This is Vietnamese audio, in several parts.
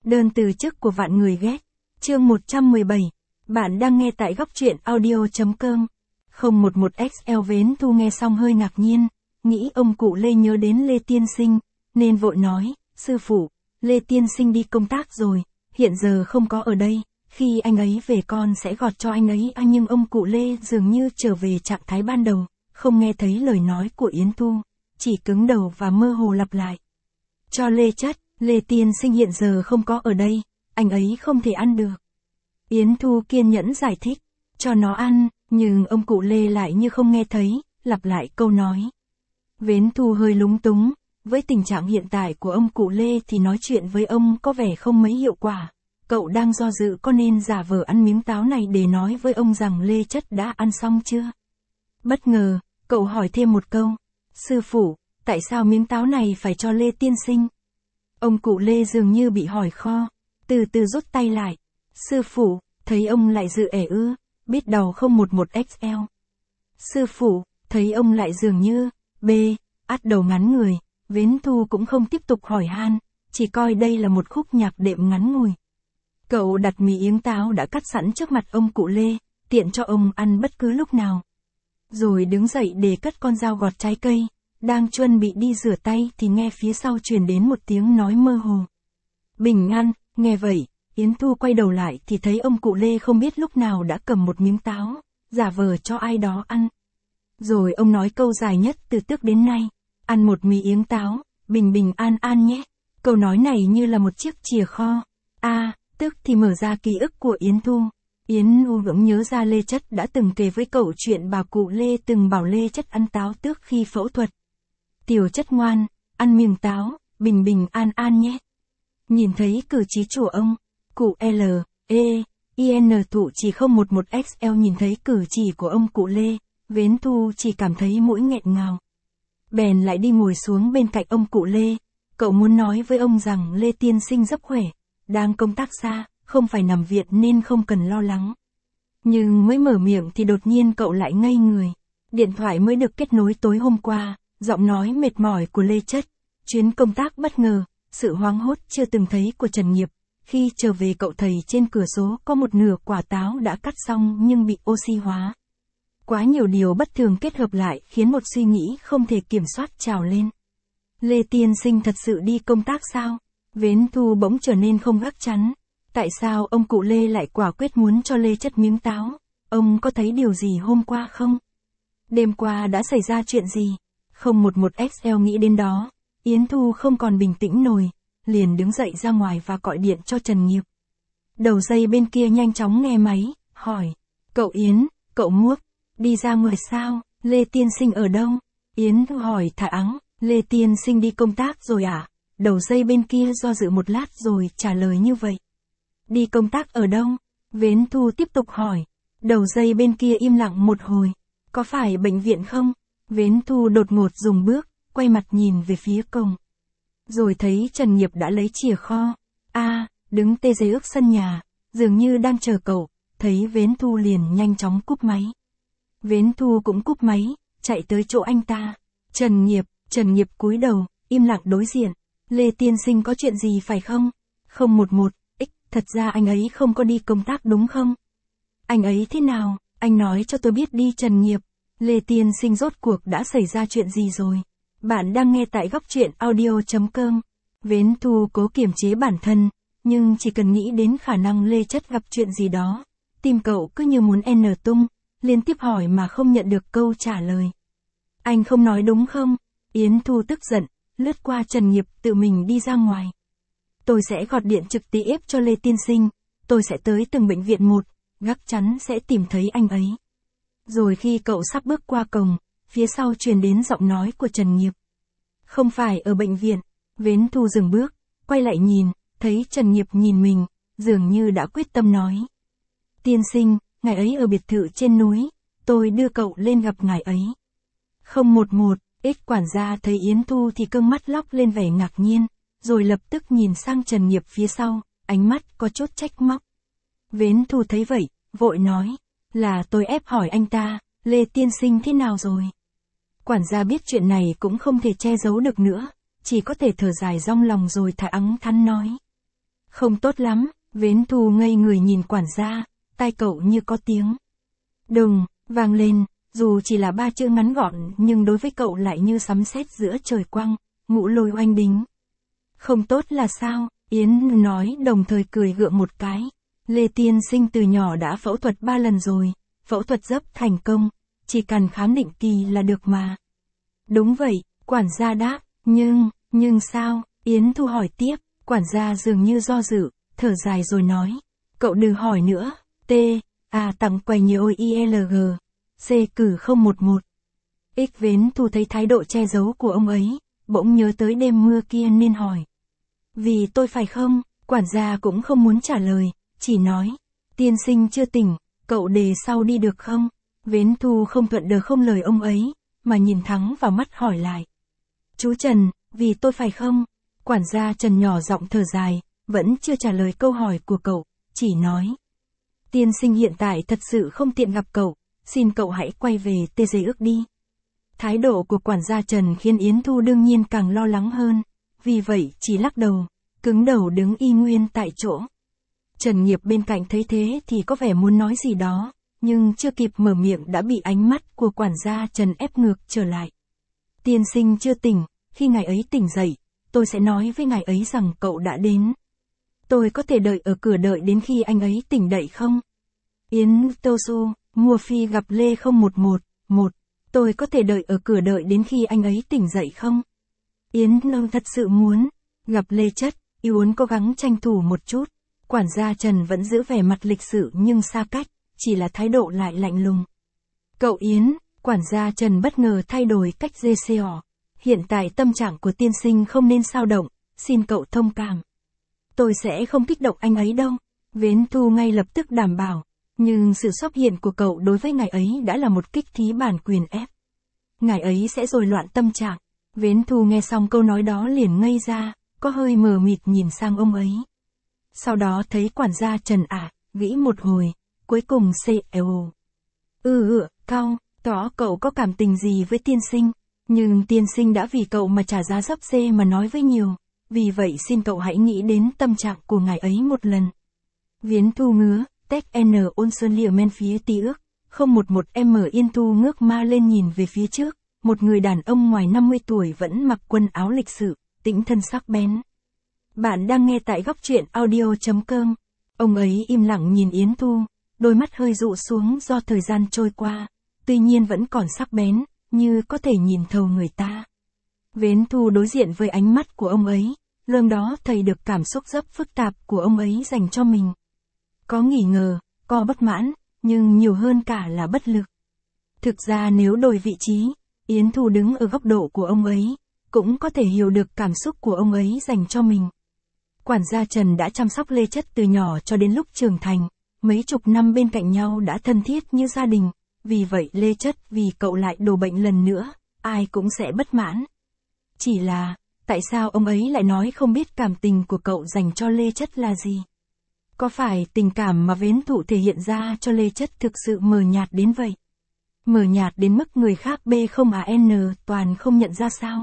Đơn từ chức của vạn người ghét. Chương 117. Bạn đang nghe tại góc truyện audio.com. 011XL Vến Thu nghe xong hơi ngạc nhiên, nghĩ ông cụ Lê nhớ đến Lê Tiên Sinh, nên vội nói, sư phụ, Lê Tiên Sinh đi công tác rồi, hiện giờ không có ở đây, khi anh ấy về con sẽ gọt cho anh ấy. Nhưng ông cụ Lê dường như trở về trạng thái ban đầu, không nghe thấy lời nói của Yến Thu, chỉ cứng đầu và mơ hồ lặp lại. Cho Lê chất, Lê Tiên Sinh hiện giờ không có ở đây, anh ấy không thể ăn được. Yến Thu kiên nhẫn giải thích, cho nó ăn, nhưng ông cụ Lê lại như không nghe thấy, lặp lại câu nói. Vến Thu hơi lúng túng, với tình trạng hiện tại của ông cụ Lê thì nói chuyện với ông có vẻ không mấy hiệu quả. Cậu đang do dự có nên giả vờ ăn miếng táo này để nói với ông rằng Lê chất đã ăn xong chưa? Bất ngờ, cậu hỏi thêm một câu, sư phụ, tại sao miếng táo này phải cho Lê Tiên Sinh? Ông cụ Lê dường như bị hỏi kho, từ từ rút tay lại. Sư phụ, thấy ông lại dự ẻ ư, biết đầu 011XL. Sư phụ, thấy ông lại dường như, át đầu ngắn người, Vến Thu cũng không tiếp tục hỏi han, chỉ coi đây là một khúc nhạc đệm ngắn ngủi. Cậu đặt miếng táo đã cắt sẵn trước mặt ông cụ Lê, tiện cho ông ăn bất cứ lúc nào. Rồi đứng dậy để cất con dao gọt trái cây, đang chuẩn bị đi rửa tay thì nghe phía sau truyền đến một tiếng nói mơ hồ. Bình an. Nghe vậy, Yến Thu quay đầu lại thì thấy ông cụ Lê không biết lúc nào đã cầm một miếng táo, giả vờ cho ai đó ăn. Rồi ông nói câu dài nhất từ trước đến nay, ăn một miếng táo, bình bình an an nhé. Câu nói này như là một chiếc chìa kho. Tức thì mở ra ký ức của Yến Thu. Yến Thu vẫn nhớ ra Lê chất đã từng kể với cậu chuyện bà cụ Lê từng bảo Lê chất ăn táo trước khi phẫu thuật. Tiểu chất ngoan, ăn miếng táo, bình bình an an nhé. Nhìn thấy cử chỉ của ông, cụ L.E.I.N. thụ chỉ 011XL nhìn thấy cử chỉ của ông cụ Lê, Vến Thu chỉ cảm thấy mũi nghẹn ngào. Bèn lại đi ngồi xuống bên cạnh ông cụ Lê, cậu muốn nói với ông rằng Lê Tiên Sinh rất khỏe, đang công tác xa, không phải nằm viện nên không cần lo lắng. Nhưng mới mở miệng thì đột nhiên cậu lại ngây người. Điện thoại mới được kết nối tối hôm qua, giọng nói mệt mỏi của Lê chất, chuyến công tác bất ngờ, sự hoang hốt chưa từng thấy của Trần Nghiệp. Khi trở về cậu thấy trên cửa sổ có một nửa quả táo đã cắt xong nhưng bị oxy hóa. Quá nhiều điều bất thường kết hợp lại khiến một suy nghĩ không thể kiểm soát trào lên. Lê Tiên Sinh thật sự đi công tác sao? Vến Thu bỗng trở nên không gác chắn. Tại sao ông cụ Lê lại quả quyết muốn cho Lê chất miếng táo? Ông có thấy điều gì hôm qua không? Đêm qua đã xảy ra chuyện gì? 011XL nghĩ đến đó. Yến Thu không còn bình tĩnh nổi, liền đứng dậy ra ngoài và gọi điện cho Trần Nghiệp. Đầu dây bên kia nhanh chóng nghe máy, hỏi, cậu Yến, cậu Muốc, đi ra ngoài sao, Lê Tiên Sinh ở đâu? Yến Thu hỏi thả ắng, Lê Tiên Sinh đi công tác rồi à? Đầu dây bên kia do dự một lát rồi trả lời như vậy. Đi công tác ở đâu? Vến Thu tiếp tục hỏi. Đầu dây bên kia im lặng một hồi. Có phải bệnh viện không? Vến Thu đột ngột dừng bước, quay mặt nhìn về phía cổng. Rồi thấy Trần Nghiệp đã lấy chìa kho. Đứng tê dưới ước sân nhà, dường như đang chờ cậu, thấy Vến Thu liền nhanh chóng cúp máy. Vến Thu cũng cúp máy, chạy tới chỗ anh ta. Trần Nghiệp cúi đầu, im lặng đối diện. Lê Tiên Sinh có chuyện gì phải không? 011X, thật ra anh ấy không có đi công tác đúng không? Anh ấy thế nào? Anh nói cho tôi biết đi Trần Nghiệp. Lê Tiên Sinh rốt cuộc đã xảy ra chuyện gì rồi? Bạn đang nghe tại góc truyện audio.com. Vến Thu cố kiềm chế bản thân, nhưng chỉ cần nghĩ đến khả năng Lê chất gặp chuyện gì đó, tim cậu cứ như muốn n tung, liên tiếp hỏi mà không nhận được câu trả lời. Anh không nói đúng không? Yến Thu tức giận, lướt qua Trần Nghiệp tự mình đi ra ngoài. Tôi sẽ gọi điện trực tiếp cho Lê Tiên Sinh, tôi sẽ tới từng bệnh viện một, gác chắn sẽ tìm thấy anh ấy. Rồi khi cậu sắp bước qua cổng, phía sau truyền đến giọng nói của Trần Nghiệp. Không phải ở bệnh viện. Vến Thu dừng bước, quay lại nhìn, thấy Trần Nghiệp nhìn mình, dường như đã quyết tâm nói. Tiên Sinh, ngài ấy ở biệt thự trên núi, tôi đưa cậu lên gặp ngài ấy. 011X quản gia thấy Yến Thu thì cương mắt lóc lên vẻ ngạc nhiên, rồi lập tức nhìn sang Trần Nghiệp phía sau, ánh mắt có chút trách móc. Vến Thu thấy vậy, vội nói, là tôi ép hỏi anh ta, Lê Tiên Sinh thế nào rồi? Quản gia biết chuyện này cũng không thể che giấu được nữa, chỉ có thể thở dài rong lòng rồi thả ắng thắn nói. Không tốt lắm, Vến Thu ngây người nhìn quản gia, tai cậu như có tiếng đùng vang lên, dù chỉ là 3 chữ ngắn gọn nhưng đối với cậu lại như sấm sét giữa trời quang, ngũ lôi oanh đính. Không tốt là sao? Yến nói đồng thời cười gượng một cái. Lê tiên sinh từ nhỏ đã phẫu thuật 3 lần rồi, phẫu thuật gấp thành công, chỉ cần khám định kỳ là được mà. Đúng vậy, quản gia đáp, nhưng sao? Yến Thu hỏi tiếp, quản gia dường như do dự, thở dài rồi nói. Cậu đừng hỏi nữa, tặng quầy nhiều ILG, C cử 011. Vến Thu thấy thái độ che giấu của ông ấy, bỗng nhớ tới đêm mưa kia nên hỏi. Vì tôi phải không? Quản gia cũng không muốn trả lời, chỉ nói. Tiên sinh chưa tỉnh, cậu đề sau đi được không? Vến Thu không thuận đờ không lời ông ấy, mà nhìn thẳng vào mắt hỏi lại. Chú Trần, vì tôi phải không? Quản gia Trần nhỏ giọng thở dài, vẫn chưa trả lời câu hỏi của cậu, chỉ nói. Tiên sinh hiện tại thật sự không tiện gặp cậu, xin cậu hãy quay về tê giấy ước đi. Thái độ của quản gia Trần khiến Yến Thu đương nhiên càng lo lắng hơn, vì vậy chỉ lắc đầu, cứng đầu đứng y nguyên tại chỗ. Trần Nghiệp bên cạnh thấy thế thì có vẻ muốn nói gì đó, nhưng chưa kịp mở miệng đã bị ánh mắt của quản gia Trần ép ngược trở lại. Tiên sinh chưa tỉnh, khi ngài ấy tỉnh dậy, tôi sẽ nói với ngài ấy rằng cậu đã đến. Tôi có thể đợi ở cửa đợi đến khi anh ấy tỉnh dậy không? Yến Tô Xu, Mua Phi gặp Lê 0111, tôi có thể đợi ở cửa đợi đến khi anh ấy tỉnh dậy không? Yến Nông thật sự muốn gặp Lê Chất, muốn cố gắng tranh thủ một chút. Quản gia Trần vẫn giữ vẻ mặt lịch sự nhưng xa cách, chỉ là thái độ lại lạnh lùng. Cậu Yến, quản gia Trần bất ngờ thay đổi cách dê xèo. Hiện tại tâm trạng của tiên sinh không nên xao động, xin cậu thông cảm. Tôi sẽ không kích động anh ấy đâu. Vến Thu ngay lập tức đảm bảo, nhưng sự xuất hiện của cậu đối với ngài ấy đã là một kích thí bản quyền ép. Ngài ấy sẽ rối loạn tâm trạng. Vến Thu nghe xong câu nói đó liền ngây ra, có hơi mờ mịt nhìn sang ông ấy. Sau đó thấy quản gia Trần nghĩ một hồi, cuối cùng CEO. Cao, tỏ cậu có cảm tình gì với tiên sinh, nhưng tiên sinh đã vì cậu mà trả giá gấp C mà nói với nhiều, vì vậy xin cậu hãy nghĩ đến tâm trạng của ngài ấy một lần. Viến Thu ngứa, Tech N ôn sơn liệu men phía tí ước, 011M Yên Thu ngước ma lên nhìn về phía trước, một người đàn ông ngoài 50 tuổi vẫn mặc quần áo lịch sự, tĩnh thân sắc bén. Bạn đang nghe tại góc truyện audio.com. Ông ấy im lặng nhìn Yến Thu, đôi mắt hơi dụ xuống do thời gian trôi qua, tuy nhiên vẫn còn sắc bén, như có thể nhìn thấu người ta. Vến Thu đối diện với ánh mắt của ông ấy, lần đó thấy được cảm xúc rất phức tạp của ông ấy dành cho mình. Có nghi ngờ, có bất mãn, nhưng nhiều hơn cả là bất lực. Thực ra nếu đổi vị trí, Yến Thu đứng ở góc độ của ông ấy, cũng có thể hiểu được cảm xúc của ông ấy dành cho mình. Quản gia Trần đã chăm sóc Lê Chất từ nhỏ cho đến lúc trưởng thành, mấy chục năm bên cạnh nhau đã thân thiết như gia đình, vì vậy Lê Chất vì cậu lại đổ bệnh lần nữa, ai cũng sẽ bất mãn. Chỉ là, tại sao ông ấy lại nói không biết cảm tình của cậu dành cho Lê Chất là gì? Có phải tình cảm mà Vến Thụ thể hiện ra cho Lê Chất thực sự mờ nhạt đến vậy? Mờ nhạt đến mức người khác B0AN toàn không nhận ra sao?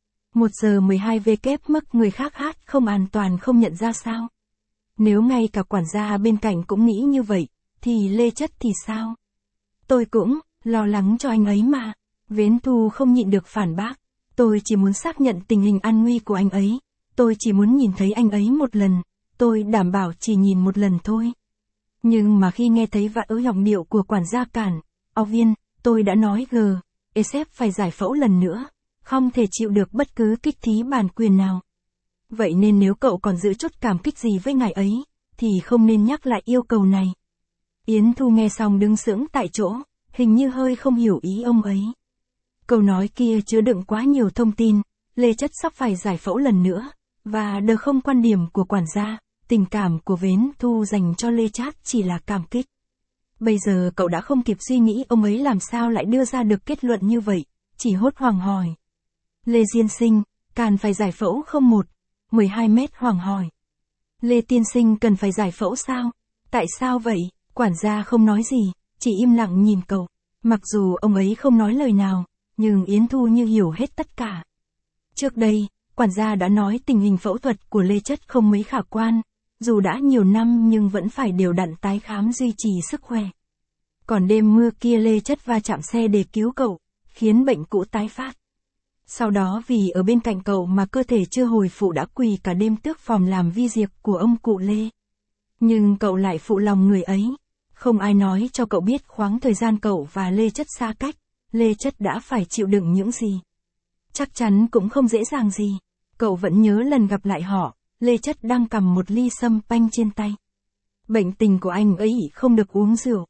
1giờ12 mức người khác không an toàn không nhận ra sao? Nếu ngay cả quản gia bên cạnh cũng nghĩ như vậy, thì Lê Chất thì sao? Tôi cũng lo lắng cho anh ấy mà. Vến Thu không nhịn được phản bác. Tôi chỉ muốn xác nhận tình hình an nguy của anh ấy. Tôi chỉ muốn nhìn thấy anh ấy một lần. Tôi đảm bảo chỉ nhìn một lần thôi. Nhưng mà khi nghe thấy giọng điệu của quản gia Cản, viên, tôi đã nói sếp phải giải phẫu lần nữa. Không thể chịu được bất cứ kích thí bản quyền nào. Vậy nên nếu cậu còn giữ chút cảm kích gì với ngài ấy, thì không nên nhắc lại yêu cầu này. Yến Thu nghe xong đứng sững tại chỗ, hình như hơi không hiểu ý ông ấy. Câu nói kia chứa đựng quá nhiều thông tin, Lê Chất sắp phải giải phẫu lần nữa, và không quan điểm của quản gia, tình cảm của Vến Thu dành cho Lê Chất chỉ là cảm kích. Bây giờ cậu đã không kịp suy nghĩ ông ấy làm sao lại đưa ra được kết luận như vậy, chỉ hốt hoảng hỏi. Lê Diên Sinh, cần phải giải phẫu 12 mét hoàng hỏi. Lê Tiên Sinh cần phải giải phẫu sao? Tại sao vậy? Quản gia không nói gì, chỉ im lặng nhìn cậu. Mặc dù ông ấy không nói lời nào, nhưng Yến Thu như hiểu hết tất cả. Trước đây, quản gia đã nói tình hình phẫu thuật của Lê Chất không mấy khả quan, dù đã nhiều năm nhưng vẫn phải đều đặn tái khám duy trì sức khỏe. Còn đêm mưa kia Lê Chất va chạm xe để cứu cậu, khiến bệnh cũ tái phát. Sau đó vì ở bên cạnh cậu mà cơ thể chưa hồi phục đã quỳ cả đêm tước phòng làm vi diệt của ông cụ Lê. Nhưng cậu lại phụ lòng người ấy. Không ai nói cho cậu biết khoảng thời gian cậu và Lê Chất xa cách, Lê Chất đã phải chịu đựng những gì. Chắc chắn cũng không dễ dàng gì. Cậu vẫn nhớ lần gặp lại họ, Lê Chất đang cầm một ly sâm panh trên tay. Bệnh tình của anh ấy không được uống rượu.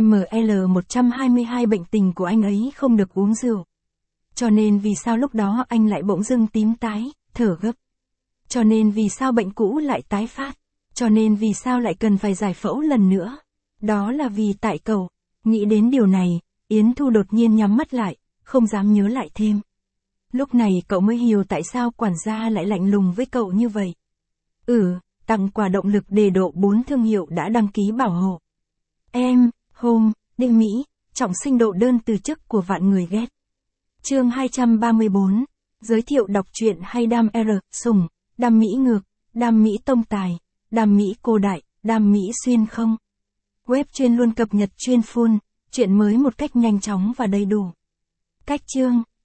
ML122 bệnh tình của anh ấy không được uống rượu. Cho nên vì sao lúc đó anh lại bỗng dưng tím tái, thở gấp. Cho nên vì sao bệnh cũ lại tái phát. Cho nên vì sao lại cần phải giải phẫu lần nữa. Đó là vì tại cậu. Nghĩ đến điều này, Yến Thu đột nhiên nhắm mắt lại, không dám nhớ lại thêm. Lúc này cậu mới hiểu tại sao quản gia lại lạnh lùng với cậu như vậy. Tặng quà động lực đề độ 4 thương hiệu đã đăng ký bảo hộ. Home, đêm Mỹ, trọng sinh độ đơn từ chức của vạn người ghét. Chương 234, giới thiệu đọc truyện hay đam sùng, đam Mỹ ngược, đam Mỹ tông tài, đam Mỹ cô đại, đam Mỹ xuyên không. Web chuyên luôn cập nhật chuyên full, chuyện mới một cách nhanh chóng và đầy đủ. Cách chương,